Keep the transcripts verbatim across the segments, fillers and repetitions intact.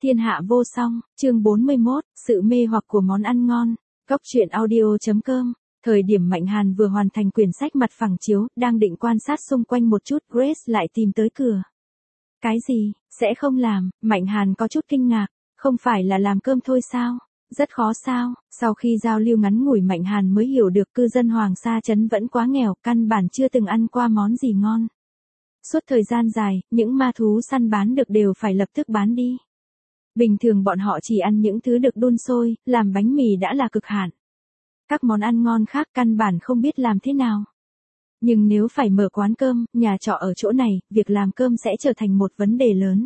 Thiên hạ vô song, chương bốn mươi mốt, sự mê hoặc của món ăn ngon. Cốc truyện audio chấm com. Thời điểm Mạnh Hàn vừa hoàn thành quyển sách mặt phẳng chiếu, đang định quan sát xung quanh một chút, Grace lại tìm tới cửa. Cái gì, sẽ không làm? Mạnh Hàn có chút kinh ngạc, không phải là làm cơm thôi sao? Rất khó sao? Sau khi giao lưu ngắn ngủi, Mạnh Hàn mới hiểu được cư dân Hoàng Sa Trấn vẫn quá nghèo, căn bản chưa từng ăn qua món gì ngon. Suốt thời gian dài, những ma thú săn bán được đều phải lập tức bán đi. Bình thường bọn họ chỉ ăn những thứ được đun sôi, làm bánh mì đã là cực hạn. Các món ăn ngon khác căn bản không biết làm thế nào. Nhưng nếu phải mở quán cơm, nhà trọ ở chỗ này, việc làm cơm sẽ trở thành một vấn đề lớn.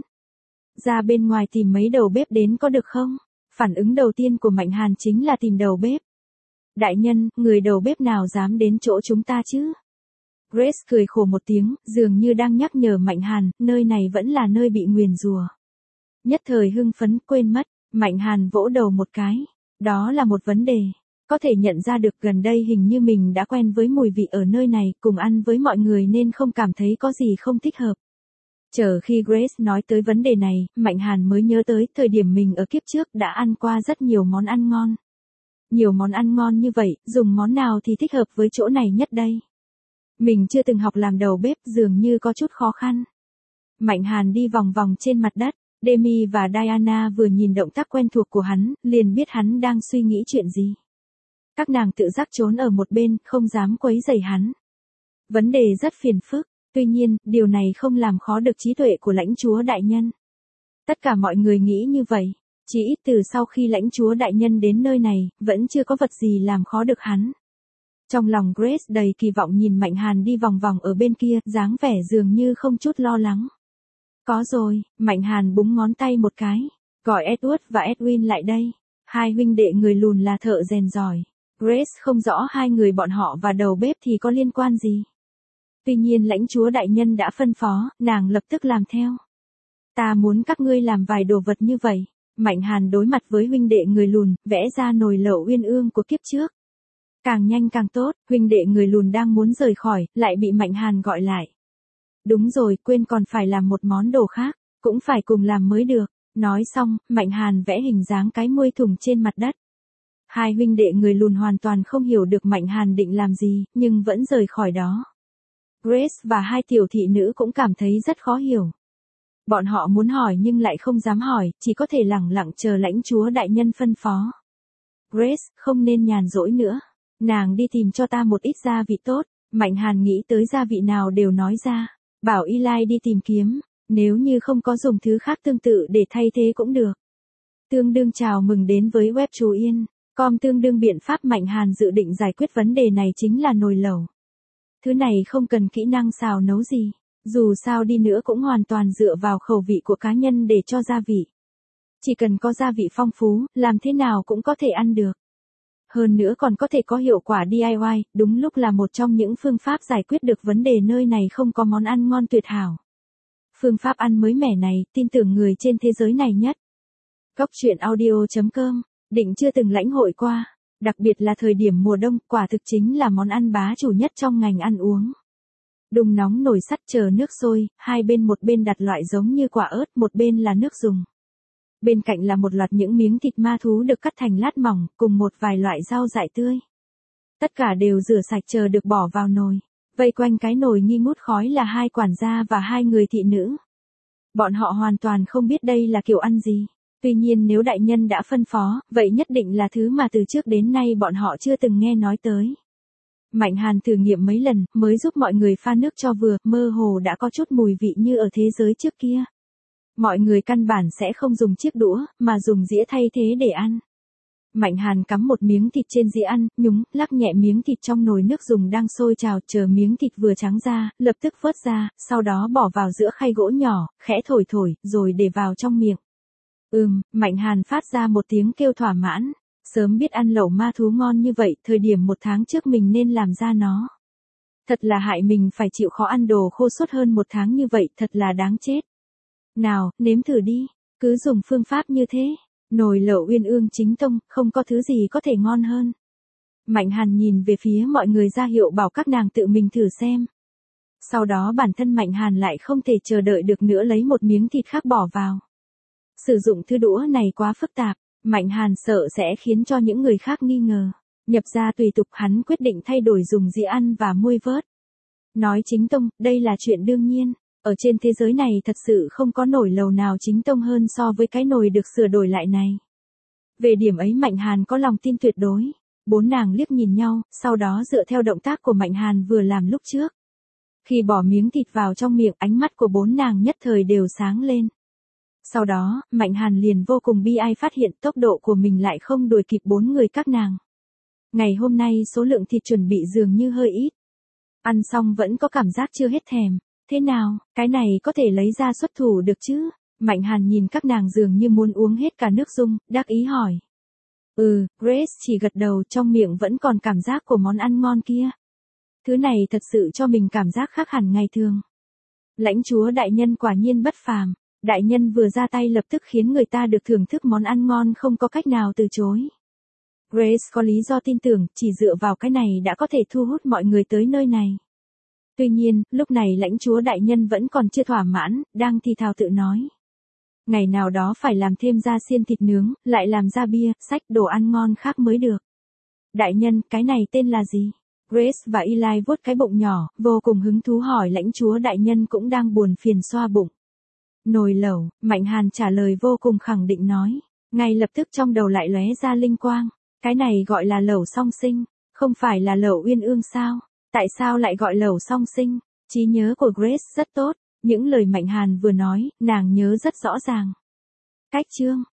Ra bên ngoài tìm mấy đầu bếp đến có được không? Phản ứng đầu tiên của Mạnh Hàn chính là tìm đầu bếp. Đại nhân, người đầu bếp nào dám đến chỗ chúng ta chứ? Grace cười khổ một tiếng, dường như đang nhắc nhở Mạnh Hàn, nơi này vẫn là nơi bị nguyền rủa. Nhất thời hưng phấn quên mất, Mạnh Hàn vỗ đầu một cái. Đó là một vấn đề. Có thể nhận ra được gần đây hình như mình đã quen với mùi vị ở nơi này, cùng ăn với mọi người nên không cảm thấy có gì không thích hợp. Chờ khi Grace nói tới vấn đề này, Mạnh Hàn mới nhớ tới thời điểm mình ở kiếp trước đã ăn qua rất nhiều món ăn ngon. Nhiều món ăn ngon như vậy, dùng món nào thì thích hợp với chỗ này nhất đây? Mình chưa từng học làm đầu bếp, dường như có chút khó khăn. Mạnh Hàn đi vòng vòng trên mặt đất. Demi và Diana vừa nhìn động tác quen thuộc của hắn, liền biết hắn đang suy nghĩ chuyện gì. Các nàng tự giác trốn ở một bên, không dám quấy rầy hắn. Vấn đề rất phiền phức, tuy nhiên, điều này không làm khó được trí tuệ của lãnh chúa đại nhân. Tất cả mọi người nghĩ như vậy, chỉ ít từ sau khi lãnh chúa đại nhân đến nơi này, vẫn chưa có vật gì làm khó được hắn. Trong lòng Grace đầy kỳ vọng nhìn Mạnh Hàn đi vòng vòng ở bên kia, dáng vẻ dường như không chút lo lắng. Có rồi, Mạnh Hàn búng ngón tay một cái, gọi Edward và Edwin lại đây. Hai huynh đệ người lùn là thợ rèn giỏi. Grace không rõ hai người bọn họ và đầu bếp thì có liên quan gì. Tuy nhiên lãnh chúa đại nhân đã phân phó, nàng lập tức làm theo. Ta muốn các ngươi làm vài đồ vật như vậy. Mạnh Hàn đối mặt với huynh đệ người lùn, vẽ ra nồi lẩu uyên ương của kiếp trước. Càng nhanh càng tốt, huynh đệ người lùn đang muốn rời khỏi, lại bị Mạnh Hàn gọi lại. Đúng rồi, quên còn phải làm một món đồ khác, cũng phải cùng làm mới được. Nói xong, Mạnh Hàn vẽ hình dáng cái muôi thùng trên mặt đất. Hai huynh đệ người lùn hoàn toàn không hiểu được Mạnh Hàn định làm gì, nhưng vẫn rời khỏi đó. Grace và hai tiểu thị nữ cũng cảm thấy rất khó hiểu. Bọn họ muốn hỏi nhưng lại không dám hỏi, chỉ có thể lẳng lặng chờ lãnh chúa đại nhân phân phó. Grace, không nên nhàn rỗi nữa. Nàng đi tìm cho ta một ít gia vị tốt. Mạnh Hàn nghĩ tới gia vị nào đều nói ra. Bảo Eli đi tìm kiếm, nếu như không có dùng thứ khác tương tự để thay thế cũng được. Tương đương chào mừng đến với web Chú Yên. Com tương đương biện pháp Mạnh Hàn dự định giải quyết vấn đề này chính là nồi lẩu. Thứ này không cần kỹ năng xào nấu gì, dù sao đi nữa cũng hoàn toàn dựa vào khẩu vị của cá nhân để cho gia vị. Chỉ cần có gia vị phong phú, làm thế nào cũng có thể ăn được. Hơn nữa còn có thể có hiệu quả đê i i, đúng lúc là một trong những phương pháp giải quyết được vấn đề nơi này không có món ăn ngon tuyệt hảo. Phương pháp ăn mới mẻ này, tin tưởng người trên thế giới này nhất. Cốc truyện audio chấm com, định chưa từng lãnh hội qua, đặc biệt là thời điểm mùa đông, quả thực chính là món ăn bá chủ nhất trong ngành ăn uống. Đun nóng nồi sắt chờ nước sôi, hai bên một bên đặt loại giống như quả ớt, một bên là nước dùng. Bên cạnh là một loạt những miếng thịt ma thú được cắt thành lát mỏng, cùng một vài loại rau dại tươi. Tất cả đều rửa sạch chờ được bỏ vào nồi. Vây quanh cái nồi nghi ngút khói là hai quản gia và hai người thị nữ. Bọn họ hoàn toàn không biết đây là kiểu ăn gì. Tuy nhiên nếu đại nhân đã phân phó, vậy nhất định là thứ mà từ trước đến nay bọn họ chưa từng nghe nói tới. Mạnh Hàn thử nghiệm mấy lần, mới giúp mọi người pha nước cho vừa, mơ hồ đã có chút mùi vị như ở thế giới trước kia. Mọi người căn bản sẽ không dùng chiếc đũa, mà dùng dĩa thay thế để ăn. Mạnh Hàn cắm một miếng thịt trên dĩa ăn, nhúng, lắc nhẹ miếng thịt trong nồi nước dùng đang sôi trào, chờ miếng thịt vừa trắng ra, lập tức vớt ra, sau đó bỏ vào giữa khay gỗ nhỏ, khẽ thổi thổi, rồi để vào trong miệng. Ừm, Mạnh Hàn phát ra một tiếng kêu thỏa mãn. Sớm biết ăn lẩu ma thú ngon như vậy, thời điểm một tháng trước mình nên làm ra nó. Thật là hại mình phải chịu khó ăn đồ khô suốt hơn một tháng như vậy, thật là đáng chết. Nào, nếm thử đi, cứ dùng phương pháp như thế. Nồi lẩu uyên ương chính tông, không có thứ gì có thể ngon hơn. Mạnh Hàn nhìn về phía mọi người ra hiệu bảo các nàng tự mình thử xem. Sau đó bản thân Mạnh Hàn lại không thể chờ đợi được nữa lấy một miếng thịt khác bỏ vào. Sử dụng thứ đũa này quá phức tạp, Mạnh Hàn sợ sẽ khiến cho những người khác nghi ngờ. Nhập gia tùy tục hắn quyết định thay đổi dùng dĩa ăn và muôi vớt. Nói chính tông, đây là chuyện đương nhiên. Ở trên thế giới này thật sự không có nồi lầu nào chính tông hơn so với cái nồi được sửa đổi lại này. Về điểm ấy Mạnh Hàn có lòng tin tuyệt đối. Bốn nàng liếc nhìn nhau, sau đó dựa theo động tác của Mạnh Hàn vừa làm lúc trước. Khi bỏ miếng thịt vào trong miệng, ánh mắt của bốn nàng nhất thời đều sáng lên. Sau đó, Mạnh Hàn liền vô cùng bi ai phát hiện tốc độ của mình lại không đuổi kịp bốn người các nàng. Ngày hôm nay số lượng thịt chuẩn bị dường như hơi ít. Ăn xong vẫn có cảm giác chưa hết thèm. Thế nào, cái này có thể lấy ra xuất thủ được chứ? Mạnh Hàn nhìn các nàng dường như muốn uống hết cả nước dung, đắc ý hỏi. Ừ, Grace chỉ gật đầu, trong miệng vẫn còn cảm giác của món ăn ngon kia. Thứ này thật sự cho mình cảm giác khác hẳn ngày thường. Lãnh chúa đại nhân quả nhiên bất phàm. Đại nhân vừa ra tay lập tức khiến người ta được thưởng thức món ăn ngon không có cách nào từ chối. Grace có lý do tin tưởng, chỉ dựa vào cái này đã có thể thu hút mọi người tới nơi này. Tuy nhiên, lúc này lãnh chúa đại nhân vẫn còn chưa thỏa mãn, đang thì thào tự nói. Ngày nào đó phải làm thêm ra xiên thịt nướng, lại làm ra bia, sách đồ ăn ngon khác mới được. Đại nhân, cái này tên là gì? Grace và Eli vuốt cái bụng nhỏ, vô cùng hứng thú hỏi lãnh chúa đại nhân cũng đang buồn phiền xoa bụng. Nồi lẩu, Mạnh Hàn trả lời vô cùng khẳng định nói. Ngay lập tức trong đầu lại lóe ra linh quang. Cái này gọi là lẩu song sinh, không phải là lẩu uyên ương sao? Tại sao lại gọi lẩu song sinh? Trí nhớ của Grace rất tốt, những lời Mạnh Hàn vừa nói, nàng nhớ rất rõ ràng. Cách chương